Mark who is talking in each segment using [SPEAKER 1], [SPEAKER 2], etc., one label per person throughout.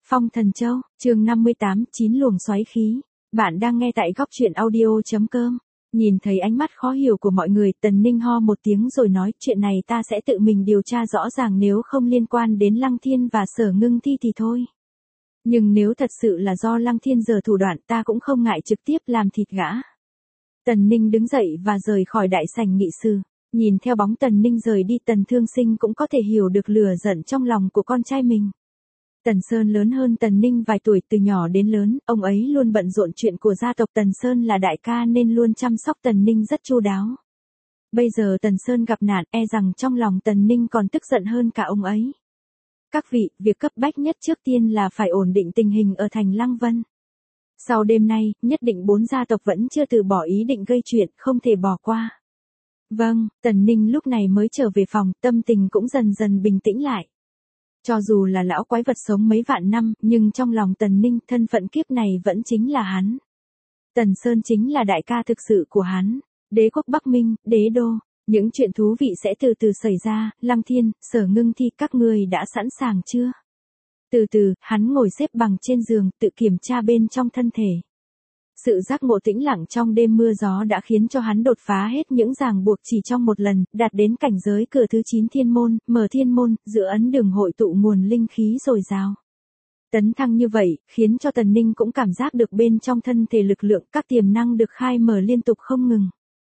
[SPEAKER 1] Phong Thần Châu, chương 58, 9 luồng xoáy khí. Bạn đang nghe tại góc truyện audio.com. Nhìn thấy ánh mắt khó hiểu của mọi người, Tần Ninh ho một tiếng rồi nói, chuyện này ta sẽ tự mình điều tra rõ ràng, nếu không liên quan đến Lăng Thiên và Sở Ngưng Thi thì thôi. Nhưng nếu thật sự là do Lăng Thiên giở thủ đoạn, ta cũng không ngại trực tiếp làm thịt gã. Tần Ninh đứng dậy và rời khỏi đại sảnh nghị sự. Nhìn theo bóng Tần Ninh rời đi, Tần Thương Sinh cũng có thể hiểu được lửa giận trong lòng của con trai mình. Tần Sơn lớn hơn Tần Ninh vài tuổi, từ nhỏ đến lớn, ông ấy luôn bận rộn chuyện của gia tộc. Tần Sơn là đại ca nên luôn chăm sóc Tần Ninh rất chu đáo. Bây giờ Tần Sơn gặp nạn, e rằng trong lòng Tần Ninh còn tức giận hơn cả ông ấy. Các vị, việc cấp bách nhất trước tiên là phải ổn định tình hình ở thành Lăng Vân. Sau đêm nay, nhất định 4 gia tộc vẫn chưa từ bỏ ý định gây chuyện, không thể bỏ qua. Vâng, Tần Ninh lúc này mới trở về phòng, tâm tình cũng dần dần bình tĩnh lại. Cho dù là lão quái vật sống mấy vạn năm, nhưng trong lòng Tần Ninh, thân phận kiếp này vẫn chính là hắn. Tần Sơn chính là đại ca thực sự của hắn. Đế quốc Bắc Minh, đế đô, những chuyện thú vị sẽ từ từ xảy ra. Lăng Thiên, Sở Ngưng Thi, các người đã sẵn sàng chưa? Từ từ, hắn ngồi xếp bằng trên giường, tự kiểm tra bên trong thân thể. Sự giác ngộ tĩnh lặng trong đêm mưa gió đã khiến cho hắn đột phá hết những ràng buộc chỉ trong một lần, đạt đến cảnh giới cửa thứ 9 thiên môn, mở thiên môn, giữa ấn đường hội tụ nguồn linh khí dồi dào. Tấn thăng như vậy, khiến cho Tần Ninh cũng cảm giác được bên trong thân thể lực lượng, các tiềm năng được khai mở liên tục không ngừng.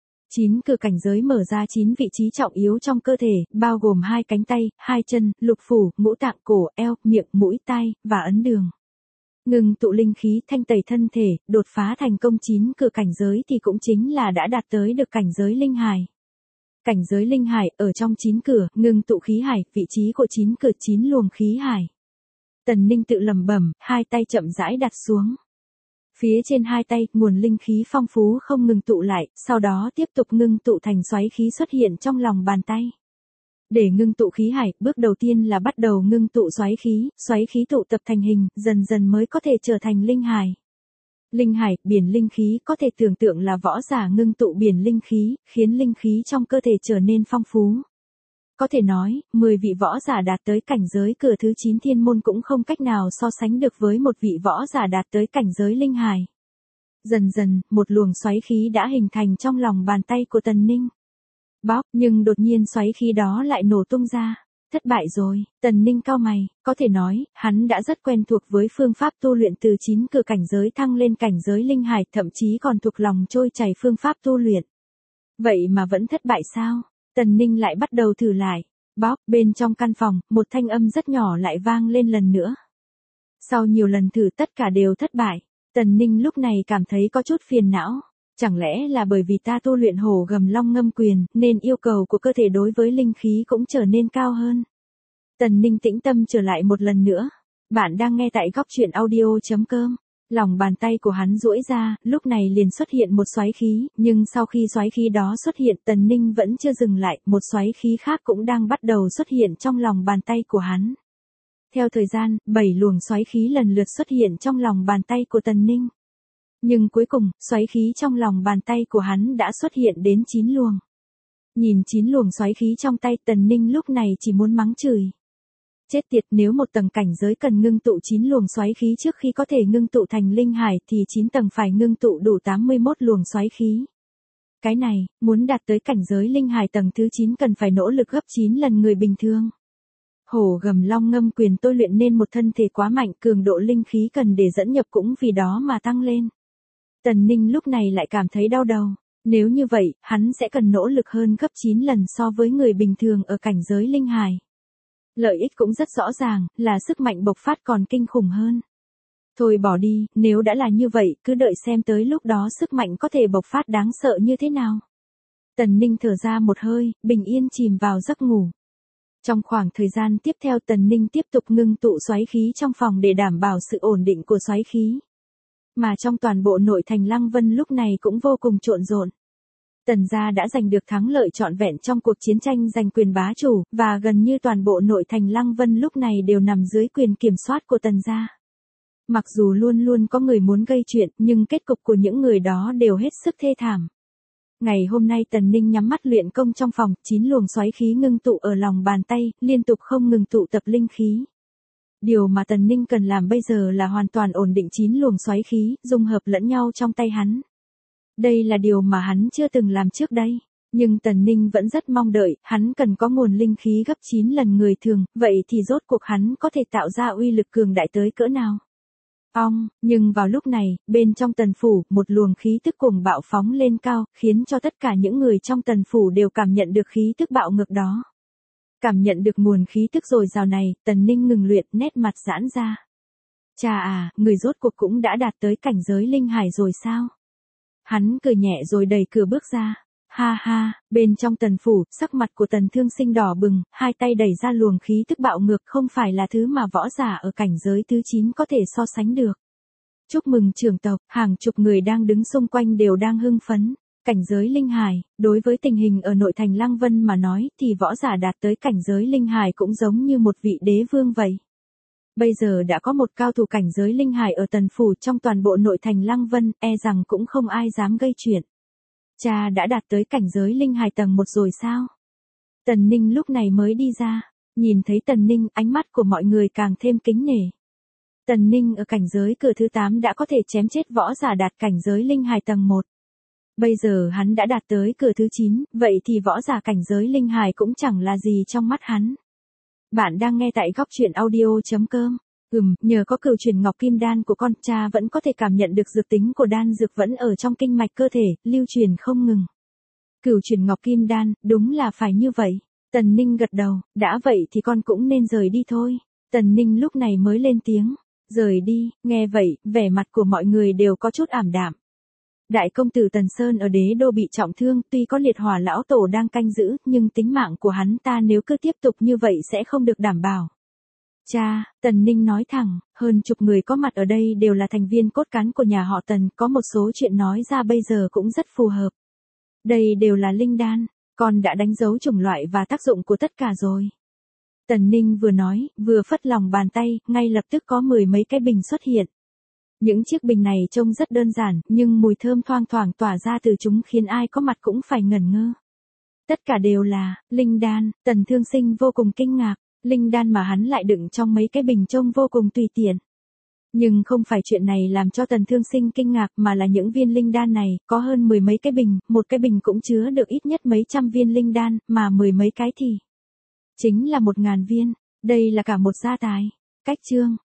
[SPEAKER 1] 9 cửa cảnh giới mở ra 9 vị trí trọng yếu trong cơ thể, bao gồm 2 cánh tay, 2 chân, lục phủ, ngũ tạng, cổ, eo, miệng, mũi, tai, và ấn đường. Ngừng tụ linh khí, thanh tẩy thân thể, đột phá thành công 9 cửa cảnh giới thì cũng chính là đã đạt tới được cảnh giới linh hải. Cảnh giới linh hải, ở trong 9 cửa, ngừng tụ khí hải, vị trí của 9 cửa 9 luồng khí hải. Tần Ninh tự lẩm bẩm, hai tay chậm rãi đặt xuống. Phía trên hai tay, nguồn linh khí phong phú không ngừng tụ lại, sau đó tiếp tục ngưng tụ thành xoáy khí xuất hiện trong lòng bàn tay. Để ngưng tụ khí hải, bước đầu tiên là bắt đầu ngưng tụ xoáy khí tụ tập thành hình, dần dần mới có thể trở thành linh hải. Linh hải, biển linh khí, có thể tưởng tượng là võ giả ngưng tụ biển linh khí, khiến linh khí trong cơ thể trở nên phong phú. Có thể nói, 10 vị võ giả đạt tới cảnh giới cửa thứ 9 thiên môn cũng không cách nào so sánh được với một vị võ giả đạt tới cảnh giới linh hải. Dần dần, một luồng xoáy khí đã hình thành trong lòng bàn tay của Tần Ninh. Bóp, nhưng đột nhiên xoáy khí đó lại nổ tung ra. Thất bại rồi, Tần Ninh cau mày, có thể nói, hắn đã rất quen thuộc với phương pháp tu luyện từ 9 cửa cảnh giới thăng lên cảnh giới linh hải, thậm chí còn thuộc lòng trôi chảy phương pháp tu luyện. Vậy mà vẫn thất bại sao? Tần Ninh lại bắt đầu thử lại. Bóp, bên trong căn phòng, một thanh âm rất nhỏ lại vang lên lần nữa. Sau nhiều lần thử tất cả đều thất bại. Tần Ninh lúc này cảm thấy có chút phiền não. Chẳng lẽ là bởi vì ta tu luyện hổ gầm long ngâm quyền, nên yêu cầu của cơ thể đối với linh khí cũng trở nên cao hơn. Tần Ninh tĩnh tâm trở lại một lần nữa. Bạn đang nghe tại góc truyện audio.com. Lòng bàn tay của hắn duỗi ra, lúc này liền xuất hiện một xoáy khí, nhưng sau khi xoáy khí đó xuất hiện, Tần Ninh vẫn chưa dừng lại, một xoáy khí khác cũng đang bắt đầu xuất hiện trong lòng bàn tay của hắn. Theo thời gian, 7 luồng xoáy khí lần lượt xuất hiện trong lòng bàn tay của Tần Ninh. Nhưng cuối cùng, xoáy khí trong lòng bàn tay của hắn đã xuất hiện đến 9 luồng. Nhìn 9 luồng xoáy khí trong tay, Tần Ninh lúc này chỉ muốn mắng chửi. Chết tiệt, nếu một tầng cảnh giới cần ngưng tụ 9 luồng xoáy khí trước khi có thể ngưng tụ thành linh hải thì 9 tầng phải ngưng tụ đủ 81 luồng xoáy khí. Cái này, muốn đạt tới cảnh giới linh hải tầng thứ 9 cần phải nỗ lực gấp 9 lần người bình thường. Hổ gầm long ngâm quyền tôi luyện nên một thân thể quá mạnh, cường độ linh khí cần để dẫn nhập cũng vì đó mà tăng lên. Tần Ninh lúc này lại cảm thấy đau đầu. Nếu như vậy, hắn sẽ cần nỗ lực hơn gấp 9 lần so với người bình thường ở cảnh giới linh hải. Lợi ích cũng rất rõ ràng, là sức mạnh bộc phát còn kinh khủng hơn. Thôi bỏ đi, nếu đã là như vậy, cứ đợi xem tới lúc đó sức mạnh có thể bộc phát đáng sợ như thế nào. Tần Ninh thở ra một hơi, bình yên chìm vào giấc ngủ. Trong khoảng thời gian tiếp theo, Tần Ninh tiếp tục ngưng tụ xoáy khí trong phòng để đảm bảo sự ổn định của xoáy khí. Mà trong toàn bộ nội thành Lăng Vân lúc này cũng vô cùng trộn rộn. Tần gia đã giành được thắng lợi trọn vẹn trong cuộc chiến tranh giành quyền bá chủ, và gần như toàn bộ nội thành Lăng Vân lúc này đều nằm dưới quyền kiểm soát của Tần gia. Mặc dù luôn luôn có người muốn gây chuyện, nhưng kết cục của những người đó đều hết sức thê thảm. Ngày hôm nay Tần Ninh nhắm mắt luyện công trong phòng, 9 luồng xoáy khí ngưng tụ ở lòng bàn tay, liên tục không ngừng tụ tập linh khí. Điều mà Tần Ninh cần làm bây giờ là hoàn toàn ổn định 9 luồng xoáy khí, dung hợp lẫn nhau trong tay hắn. Đây là điều mà hắn chưa từng làm trước đây. Nhưng Tần Ninh vẫn rất mong đợi, hắn cần có nguồn linh khí gấp 9 lần người thường, vậy thì rốt cuộc hắn có thể tạo ra uy lực cường đại tới cỡ nào. Nhưng vào lúc này, bên trong Tần Phủ, một luồng khí tức cuồng bạo phóng lên cao, khiến cho tất cả những người trong Tần Phủ đều cảm nhận được khí tức bạo ngược đó. Cảm nhận được nguồn khí tức dồi dào này, Tần Ninh ngừng luyện, nét mặt giãn ra. Chà à, người rốt cuộc cũng đã đạt tới cảnh giới linh hải rồi sao? Hắn cười nhẹ rồi đẩy cửa bước ra. Ha ha, bên trong Tần Phủ, sắc mặt của Tần Thương Sinh đỏ bừng, hai tay đẩy ra luồng khí tức bạo ngược không phải là thứ mà võ giả ở cảnh giới thứ 9 có thể so sánh được. Chúc mừng trưởng tộc, hàng chục người đang đứng xung quanh đều đang hưng phấn. Cảnh giới linh hải, đối với tình hình ở nội thành Lăng Vân mà nói thì võ giả đạt tới cảnh giới linh hải cũng giống như một vị đế vương vậy. Bây giờ đã có một cao thủ cảnh giới linh hải ở Tần Phủ trong toàn bộ nội thành Lăng Vân, e rằng cũng không ai dám gây chuyện. Cha đã đạt tới cảnh giới linh hải tầng 1 rồi sao? Tần Ninh lúc này mới đi ra, nhìn thấy Tần Ninh, ánh mắt của mọi người càng thêm kính nể. Tần Ninh ở cảnh giới cửa thứ 8 đã có thể chém chết võ giả đạt cảnh giới linh hải tầng 1. Bây giờ hắn đã đạt tới cửa thứ 9, vậy thì võ giả cảnh giới linh hải cũng chẳng là gì trong mắt hắn. Bạn đang nghe tại góc truyện audio.com. Nhờ có cửu chuyển ngọc kim đan của con, cha vẫn có thể cảm nhận được dược tính của đan dược vẫn ở trong kinh mạch cơ thể, lưu truyền không ngừng. Cửu chuyển ngọc kim đan, đúng là phải như vậy. Tần Ninh gật đầu, đã vậy thì con cũng nên rời đi thôi. Tần Ninh lúc này mới lên tiếng, rời đi, nghe vậy, vẻ mặt của mọi người đều có chút ảm đạm. Đại công tử Tần Sơn ở đế đô bị trọng thương, tuy có liệt hỏa lão tổ đang canh giữ, nhưng tính mạng của hắn ta nếu cứ tiếp tục như vậy sẽ không được đảm bảo. Cha, Tần Ninh nói thẳng, hơn chục người có mặt ở đây đều là thành viên cốt cán của nhà họ Tần, có một số chuyện nói ra bây giờ cũng rất phù hợp. Đây đều là linh đan, con đã đánh dấu chủng loại và tác dụng của tất cả rồi. Tần Ninh vừa nói, vừa phất lòng bàn tay, ngay lập tức có 10 mấy cái bình xuất hiện. Những chiếc bình này trông rất đơn giản, nhưng mùi thơm thoang thoảng tỏa ra từ chúng khiến ai có mặt cũng phải ngẩn ngơ. Tất cả đều là linh đan, Tần Thương Sinh vô cùng kinh ngạc, linh đan mà hắn lại đựng trong mấy cái bình trông vô cùng tùy tiện. Nhưng không phải chuyện này làm cho Tần Thương Sinh kinh ngạc mà là những viên linh đan này, có hơn 10 mấy cái bình, một cái bình cũng chứa được ít nhất mấy trăm viên linh đan, mà 10 mấy cái thì chính là 1000 viên, đây là cả một gia tài. Cách chương